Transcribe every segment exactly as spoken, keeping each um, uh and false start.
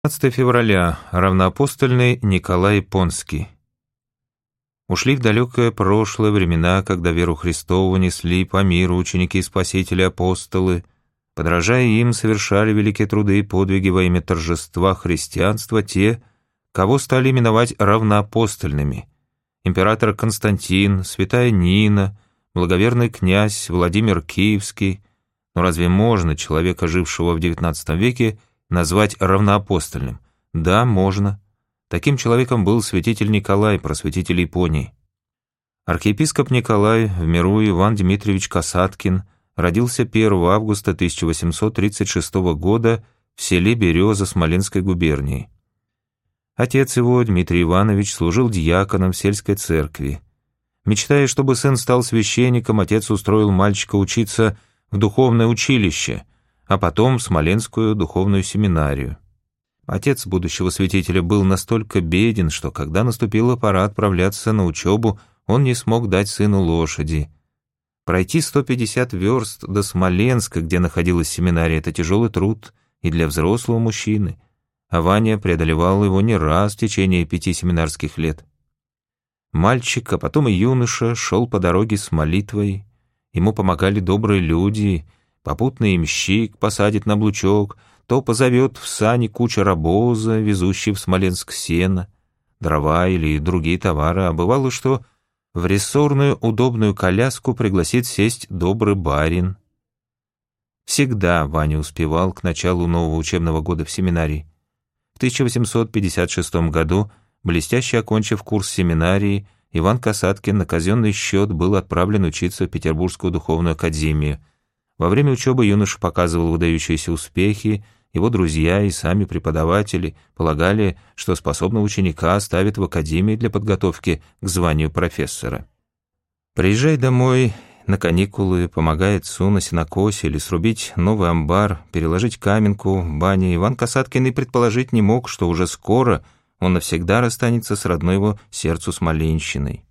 пятнадцатого февраля. Равноапостольный Николай Понский. Ушли в далекое прошлое времена, когда веру Христову несли по миру ученики и спасители-апостолы, подражая им, совершали великие труды и подвиги во имя торжества христианства те, кого стали именовать равноапостольными: император Константин, святая Нина, благоверный князь Владимир Киевский. Но разве можно человека, жившего в девятнадцатом веке, назвать равноапостольным? Да, можно. Таким человеком был святитель Николай, просветитель Японии. Архиепископ Николай, в миру Иван Дмитриевич Касаткин, родился первого августа тысяча восемьсот тридцать шестого года в селе Береза Смоленской губернии. Отец его, Дмитрий Иванович, служил диаконом в сельской церкви. Мечтая, чтобы сын стал священником, отец устроил мальчика учиться в духовное училище, а потом в Смоленскую духовную семинарию. Отец будущего святителя был настолько беден, что когда наступила пора отправляться на учебу, он не смог дать сыну лошади. Пройти сто пятьдесят верст до Смоленска, где находилась семинария, это тяжелый труд и для взрослого мужчины, а Ваня преодолевал его не раз в течение пяти семинарских лет. Мальчик, а потом и юноша, шел по дороге с молитвой, ему помогали добрые люди. Попутный ямщик посадит на облучок, то позовет в сани кучер обоза, везущий в Смоленск сено, дрова или другие товары, а бывало, что в рессорную удобную коляску пригласит сесть добрый барин. Всегда Ваня успевал к началу нового учебного года в семинарии. В тысяча восемьсот пятьдесят шестом году, блестяще окончив курс семинарии, Иван Касаткин на казенный счет был отправлен учиться в Петербургскую духовную академию. Во время учебы юноша показывал выдающиеся успехи, его друзья и сами преподаватели полагали, что способного ученика оставят в академии для подготовки к званию профессора. Приезжай домой на каникулы, помогая отцу на сенокосе или срубить новый амбар, переложить каменку в бане, Иван Касаткин и предположить не мог, что уже скоро он навсегда расстанется с родной его сердцу Смоленщиной.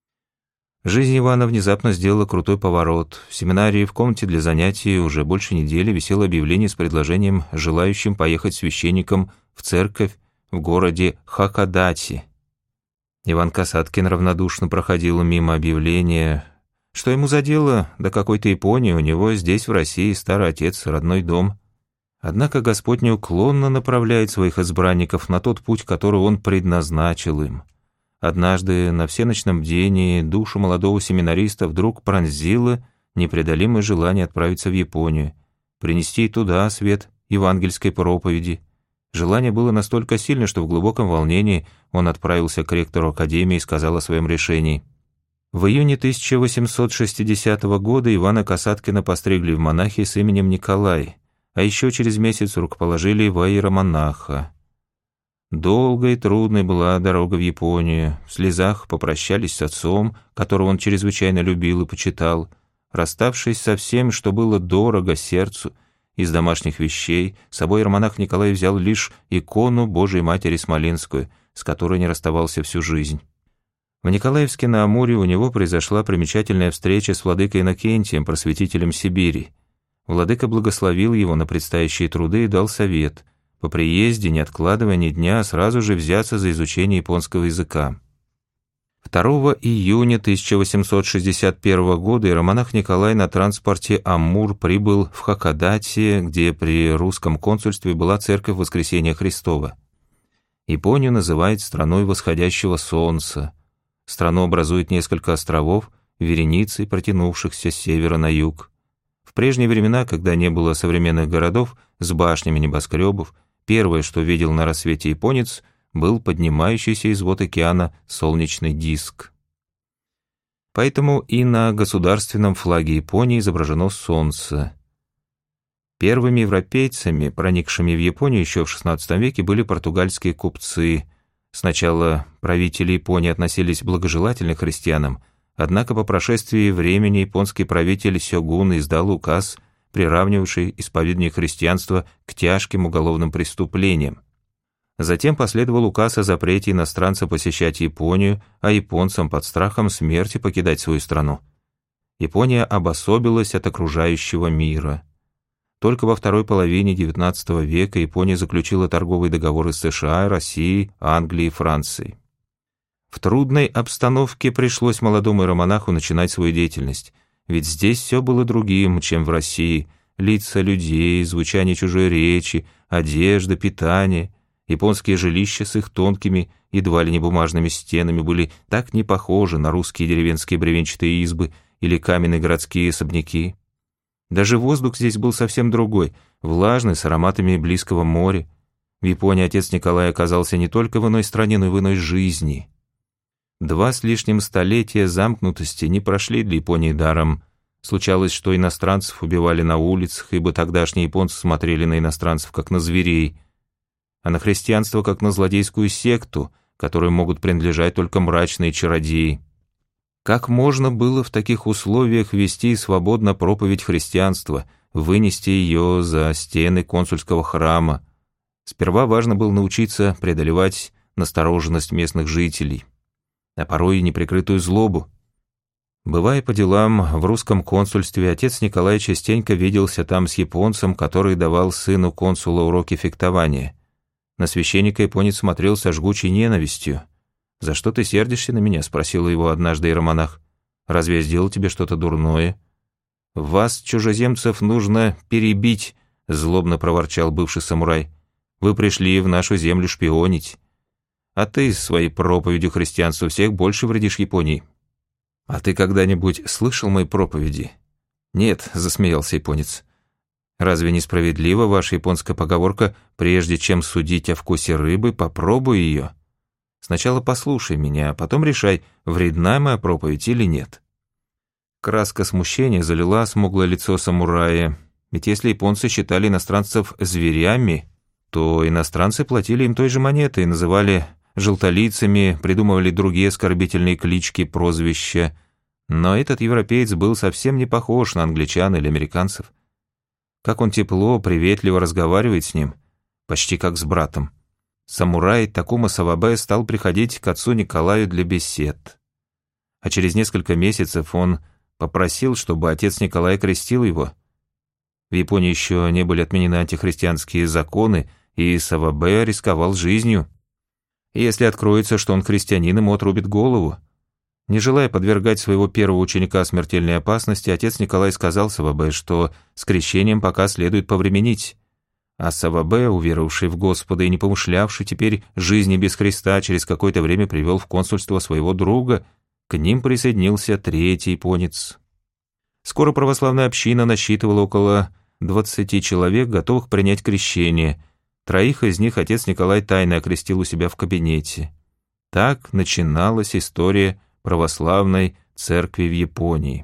Жизнь Ивана внезапно сделала крутой поворот. В семинарии в комнате для занятий уже больше недели висело объявление с предложением желающим поехать священником в церковь в городе Хакодате. Иван Касаткин равнодушно проходил мимо объявления. Что ему за дело до какой-то Японии, у него здесь, в России, старый отец, родной дом. Однако Господь неуклонно направляет своих избранников на тот путь, который Он предназначил им. Однажды на всеночном бдении душу молодого семинариста вдруг пронзило непреодолимое желание отправиться в Японию, принести туда свет евангельской проповеди. Желание было настолько сильно, что в глубоком волнении он отправился к ректору академии и сказал о своем решении. В июне тысяча восемьсот шестидесятого года Ивана Касаткина постригли в монахи с именем Николай, а еще через месяц рукоположили в иеромонаха. Долгой и трудной была дорога в Японию. В слезах попрощались с отцом, которого он чрезвычайно любил и почитал. Расставшись со всем, что было дорого сердцу, из домашних вещей, с собой иеромонах Николай взял лишь икону Божией Матери Смоленскую, с которой не расставался всю жизнь. В Николаевске на Амуре у него произошла примечательная встреча с владыкой Иннокентием, просветителем Сибири. Владыка благословил его на предстоящие труды и дал совет — по приезде, не откладывая ни дня, сразу же взяться за изучение японского языка. второго июня тысяча восемьсот шестьдесят первого года иеромонах Николай на транспорте «Амур» прибыл в Хакодате, где при русском консульстве была церковь Воскресения Христова. Японию называют страной восходящего солнца. Страну образует несколько островов, вереницей, протянувшихся с севера на юг. В прежние времена, когда не было современных городов с башнями небоскребов, первое, что видел на рассвете японец, был поднимающийся из вод океана солнечный диск. Поэтому и на государственном флаге Японии изображено солнце. Первыми европейцами, проникшими в Японию еще в шестнадцатом веке, были португальские купцы. Сначала правители Японии относились благожелательно к христианам, однако по прошествии времени японский правитель Сёгун издал указ, приравнивавший исповедание христианства к тяжким уголовным преступлениям. Затем последовал указ о запрете иностранцам посещать Японию, а японцам под страхом смерти покидать свою страну. Япония обособилась от окружающего мира. Только во второй половине девятнадцатого века Япония заключила торговые договоры с США, Россией, Англией и Францией. В трудной обстановке пришлось молодому иеромонаху начинать свою деятельность, ведь здесь все было другим, чем в России. Лица людей, звучание чужой речи, одежда, питание. Японские жилища с их тонкими, едва ли не бумажными стенами были так не похожи на русские деревенские бревенчатые избы или каменные городские особняки. Даже воздух здесь был совсем другой, влажный, с ароматами близкого моря. В Японии отец Николай оказался не только в иной стране, но и в иной жизни. Два с лишним столетия замкнутости не прошли для Японии даром. Случалось, что иностранцев убивали на улицах, ибо тогдашние японцы смотрели на иностранцев как на зверей, а на христианство как на злодейскую секту, которой могут принадлежать только мрачные чародеи. Как можно было в таких условиях вести свободно проповедь христианства, вынести ее за стены консульского храма? Сперва важно было научиться преодолевать настороженность местных жителей, а порой и неприкрытую злобу. Бывая по делам в русском консульстве, отец Николай частенько виделся там с японцем, который давал сыну консула уроки фехтования. На священника японец смотрел со жгучей ненавистью. «За что ты сердишься на меня?» — спросил его однажды иеромонах. «Разве я сделал тебе что-то дурное?» «Вас, чужеземцев, нужно перебить», — злобно проворчал бывший самурай. «Вы пришли в нашу землю шпионить. А ты своей проповедью христианству всех больше вредишь Японии». «А ты когда-нибудь слышал мои проповеди?» «Нет», — засмеялся японец. «Разве несправедлива ваша японская поговорка «прежде чем судить о вкусе рыбы, попробуй ее»? Сначала послушай меня, а потом решай, вредна моя проповедь или нет». Краска смущения залила смуглое лицо самурая. Ведь если японцы считали иностранцев зверями, то иностранцы платили им той же монетой, называли желтолицами, придумывали другие оскорбительные клички, прозвища. Но этот европеец был совсем не похож на англичан или американцев. Как он тепло, приветливо разговаривает с ним, почти как с братом. Самурай Такума Савабе стал приходить к отцу Николаю для бесед. А через несколько месяцев он попросил, чтобы отец Николай крестил его. В Японии еще не были отменены антихристианские законы, и Савабе рисковал жизнью. Если откроется, что он христианин, ему отрубит голову. Не желая подвергать своего первого ученика смертельной опасности, отец Николай сказал Савабе, что с крещением пока следует повременить. А Савабе, уверовавший в Господа и не помышлявший теперь жизни без Христа, через какое-то время привел в консульство своего друга. К ним присоединился третий японец. Скоро православная община насчитывала около двадцати человек, готовых принять крещение. Троих из них отец Николай тайно окрестил у себя в кабинете. Так начиналась история православной церкви в Японии.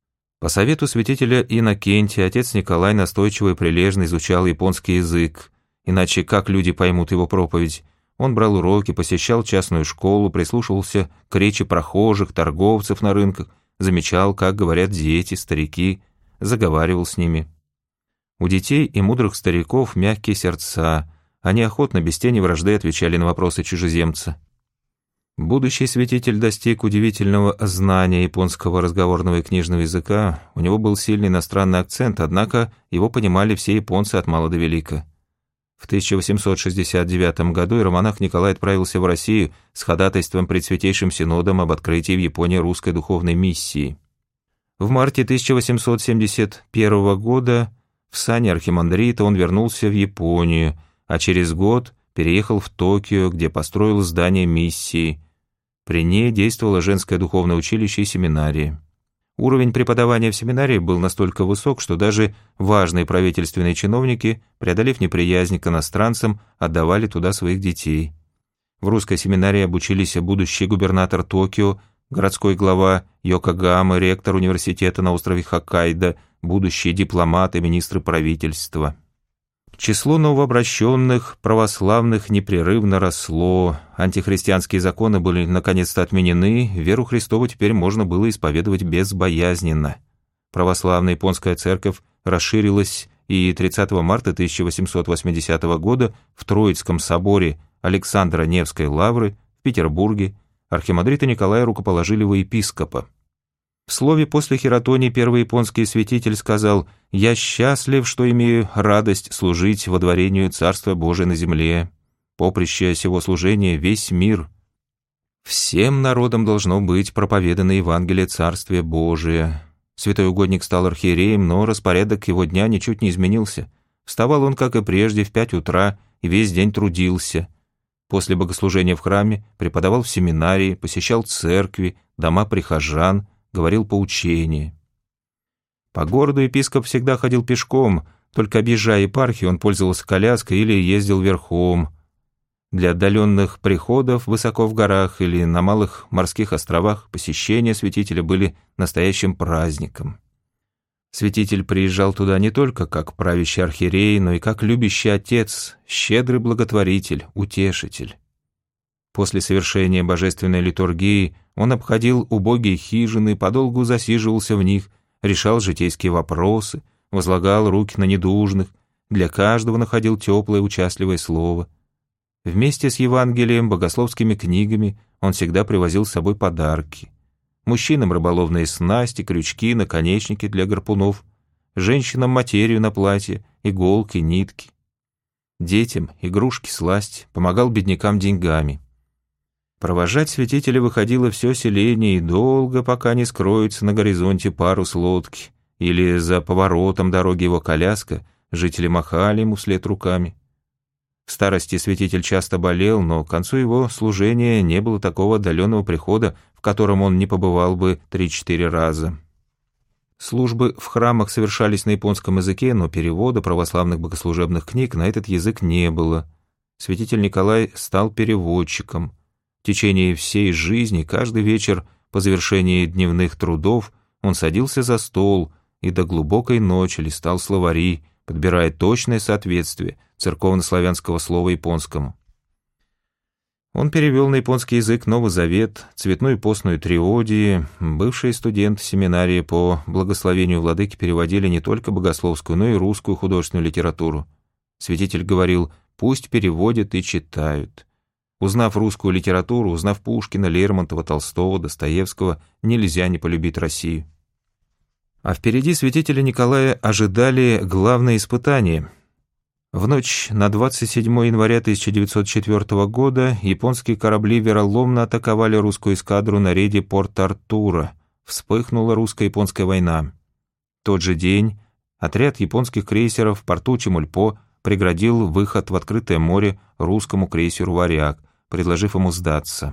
По совету святителя Иннокентия отец Николай настойчиво и прилежно изучал японский язык, иначе как люди поймут его проповедь? Он брал уроки, посещал частную школу, прислушивался к речи прохожих, торговцев на рынках, замечал, как говорят дети, старики, заговаривал с ними. У детей и мудрых стариков мягкие сердца, они охотно, без тени вражды, отвечали на вопросы чужеземца. Будущий святитель достиг удивительного знания японского разговорного и книжного языка, у него был сильный иностранный акцент, однако его понимали все японцы от мала до велика. В тысяча восемьсот шестьдесят девятом году иеромонах Николай отправился в Россию с ходатайством пред Святейшим Синодом об открытии в Японии русской духовной миссии. В марте тысяча восемьсот семьдесят первого года в сане архимандрита он вернулся в Японию, а через год переехал в Токио, где построил здание миссии. При ней действовало женское духовное училище и семинария. Уровень преподавания в семинарии был настолько высок, что даже важные правительственные чиновники, преодолев неприязнь к иностранцам, отдавали туда своих детей. В русской семинарии обучились будущий губернатор Токио, городской глава Йокогамы, ректор университета на острове Хоккайдо, будущие дипломаты, министры правительства. Число новообращенных православных непрерывно росло, антихристианские законы были наконец-то отменены, веру Христову теперь можно было исповедовать безбоязненно. Православная японская церковь расширилась, и тридцатого марта тысяча восемьсот восьмидесятого года в Троицком соборе Александра Невской лавры в Петербурге архимандрита Николая рукоположили во епископа. В слове после хератонии первый японский святитель сказал: «Я счастлив, что имею радость служить водворению Царства Божия на земле. Поприще сего служения весь мир. Всем народам должно быть проповедано Евангелие Царствия Божия». Святой угодник стал архиереем, но распорядок его дня ничуть не изменился. Вставал он, как и прежде, в пять утра и весь день трудился. После богослужения в храме преподавал в семинарии, посещал церкви, дома прихожан, говорил поучения. По городу епископ всегда ходил пешком, только объезжая епархию, он пользовался коляской или ездил верхом. Для отдаленных приходов высоко в горах или на малых морских островах посещения святителя были настоящим праздником. Святитель приезжал туда не только как правящий архиерей, но и как любящий отец, щедрый благотворитель, утешитель. После совершения божественной литургии он обходил убогие хижины, подолгу засиживался в них, решал житейские вопросы, возлагал руки на недужных, для каждого находил теплое участливое слово. Вместе с Евангелием, богословскими книгами он всегда привозил с собой подарки. Мужчинам рыболовные снасти, крючки, наконечники для гарпунов, женщинам материю на платье, иголки, нитки. Детям игрушки, сласть, помогал беднякам деньгами. Провожать святителя выходило все селение, и долго, пока не скроется на горизонте парус лодки, или за поворотом дороги его коляска, жители махали ему вслед руками. В старости святитель часто болел, но к концу его служения не было такого отдаленного прихода, в котором он не побывал бы три-четыре раза. Службы в храмах совершались на японском языке, но перевода православных богослужебных книг на этот язык не было. Святитель Николай стал переводчиком. В течение всей жизни, каждый вечер по завершении дневных трудов, он садился за стол и до глубокой ночи листал словари, подбирая точное соответствие церковно-славянского слова японскому. Он перевел на японский язык Новый Завет, Цветную постную триодии. Бывшие студенты семинарии по благословению владыки переводили не только богословскую, но и русскую художественную литературу. Святитель говорил: «Пусть переводят и читают». Узнав русскую литературу, узнав Пушкина, Лермонтова, Толстого, Достоевского, нельзя не полюбить Россию. А впереди святителя Николая ожидали главные испытания. В ночь на двадцать седьмое января тысяча девятьсот четвёртого года японские корабли вероломно атаковали русскую эскадру на рейде Порт-Артура. Вспыхнула русско-японская война. В тот же день отряд японских крейсеров в порту Чемульпо преградил выход в открытое море русскому крейсеру «Варяг», предложив ему сдаться.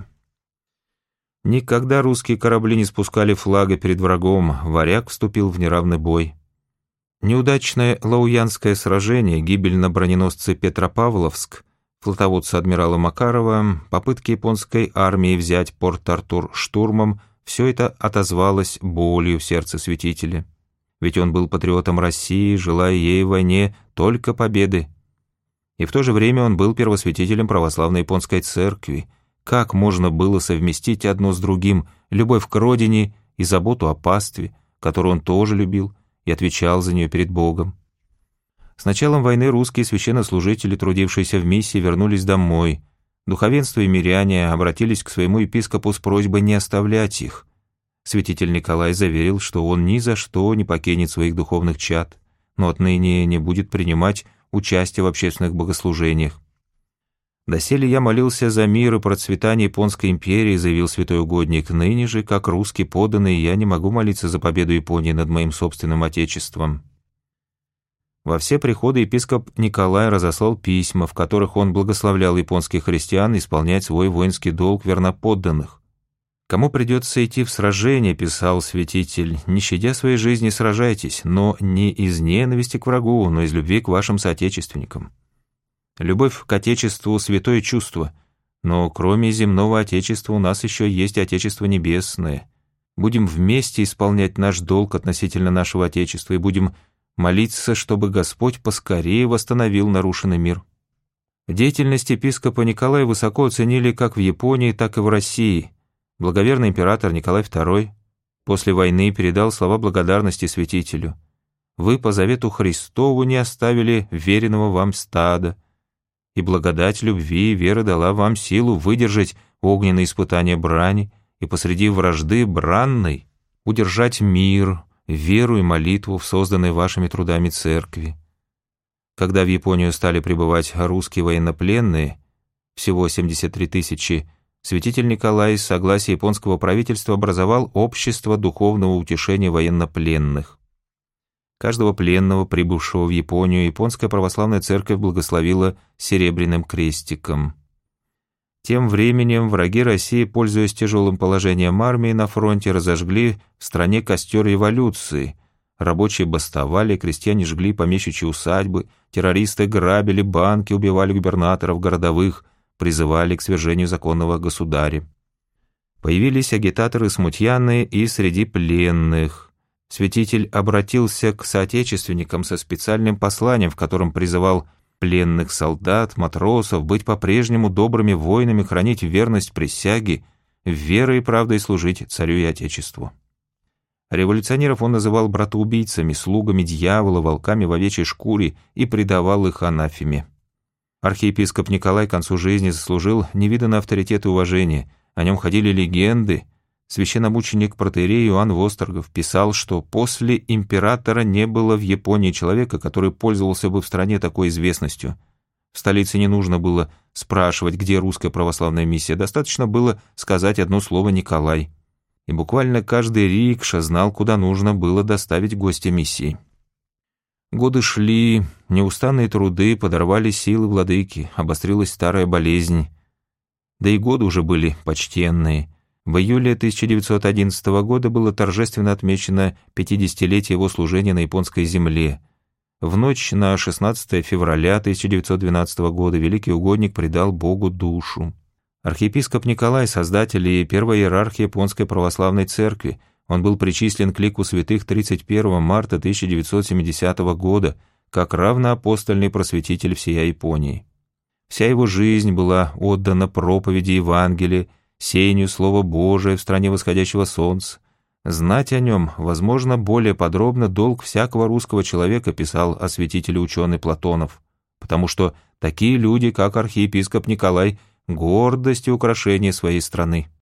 Никогда русские корабли не спускали флага перед врагом, «Варяг» вступил в неравный бой. Неудачное Лауянское сражение, гибель на броненосце Петропавловск, флотоводца адмирала Макарова, попытки японской армии взять Порт-Артур штурмом — все это отозвалось болью в сердце святителя. Ведь он был патриотом России, желая ей в войне только победы. И в то же время он был первосвятителем православной японской церкви. Как можно было совместить одно с другим, любовь к родине и заботу о пастве, которую он тоже любил и отвечал за нее перед Богом? С началом войны русские священнослужители, трудившиеся в миссии, вернулись домой. Духовенство и миряне обратились к своему епископу с просьбой не оставлять их. Святитель Николай заверил, что он ни за что не покинет своих духовных чад, но отныне не будет принимать участие в общественных богослужениях. «Доселе я молился за мир и процветание Японской империи», заявил святой угодник. «Ныне же, как русский подданный, я не могу молиться за победу Японии над моим собственным отечеством». Во все приходы епископ Николай разослал письма, в которых он благословлял японских христиан исполнять свой воинский долг верноподданных. «Кому придется идти в сражение, — писал святитель, — не щадя своей жизни сражайтесь, но не из ненависти к врагу, но из любви к вашим соотечественникам». Любовь к Отечеству — святое чувство, но кроме земного Отечества у нас еще есть Отечество небесное. Будем вместе исполнять наш долг относительно нашего Отечества и будем молиться, чтобы Господь поскорее восстановил нарушенный мир. Деятельность епископа Николая высоко оценили как в Японии, так и в России. Благоверный император Николай второй после войны передал слова благодарности святителю. «Вы по завету Христову не оставили веренного вам стада, и благодать любви и веры дала вам силу выдержать огненные испытания брани и посреди вражды бранной удержать мир, веру и молитву в созданной вашими трудами церкви. Когда в Японию стали прибывать русские военнопленные, всего семьдесят три тысячи, святитель Николай с согласия японского правительства образовал общество духовного утешения военнопленных. Каждого пленного, прибывшего в Японию, японская православная церковь благословила серебряным крестиком. Тем временем враги России, пользуясь тяжелым положением армии на фронте, разожгли в стране костер революции. Рабочие бастовали, крестьяне жгли помещичьи усадьбы, террористы грабили банки, убивали губернаторов городовых, призывали к свержению законного государя. Появились агитаторы-смутьяны и среди пленных. Святитель обратился к соотечественникам со специальным посланием, в котором призывал пленных солдат, матросов быть по-прежнему добрыми воинами, хранить верность присяге, верой и правдой служить царю и отечеству. Революционеров он называл братоубийцами, слугами дьявола, волками в овечьей шкуре и предавал их анафеме. Архиепископ Николай к концу жизни заслужил невиданный авторитет и уважение. О нем ходили легенды. Священномученик протоиерей Иоанн Восторгов писал, что после императора не было в Японии человека, который пользовался бы в стране такой известностью. В столице не нужно было спрашивать, где русская православная миссия, достаточно было сказать одно слово «Николай». И буквально каждый рикша знал, куда нужно было доставить гостя миссии. Годы шли, неустанные труды подорвали силы владыки, обострилась старая болезнь. Да и годы уже были почтенные. В июле тысяча девятьсот одиннадцатого года было торжественно отмечено пятидесятилетие его служения на японской земле. В ночь на шестнадцатое февраля тысяча девятьсот двенадцатого года великий угодник предал Богу душу. Архиепископ Николай, создатель и первая иерарх Японской православной церкви, он был причислен к лику святых тридцать первого марта тысяча девятьсот семидесятого года как равноапостольный просветитель всея Японии. Вся его жизнь была отдана проповеди Евангелия, сеянию Слова Божия в стране восходящего солнца. Знать о нем, возможно, более подробно долг всякого русского человека, писал о святителе ученый Платонов, потому что такие люди, как архиепископ Николай, гордость и украшение своей страны.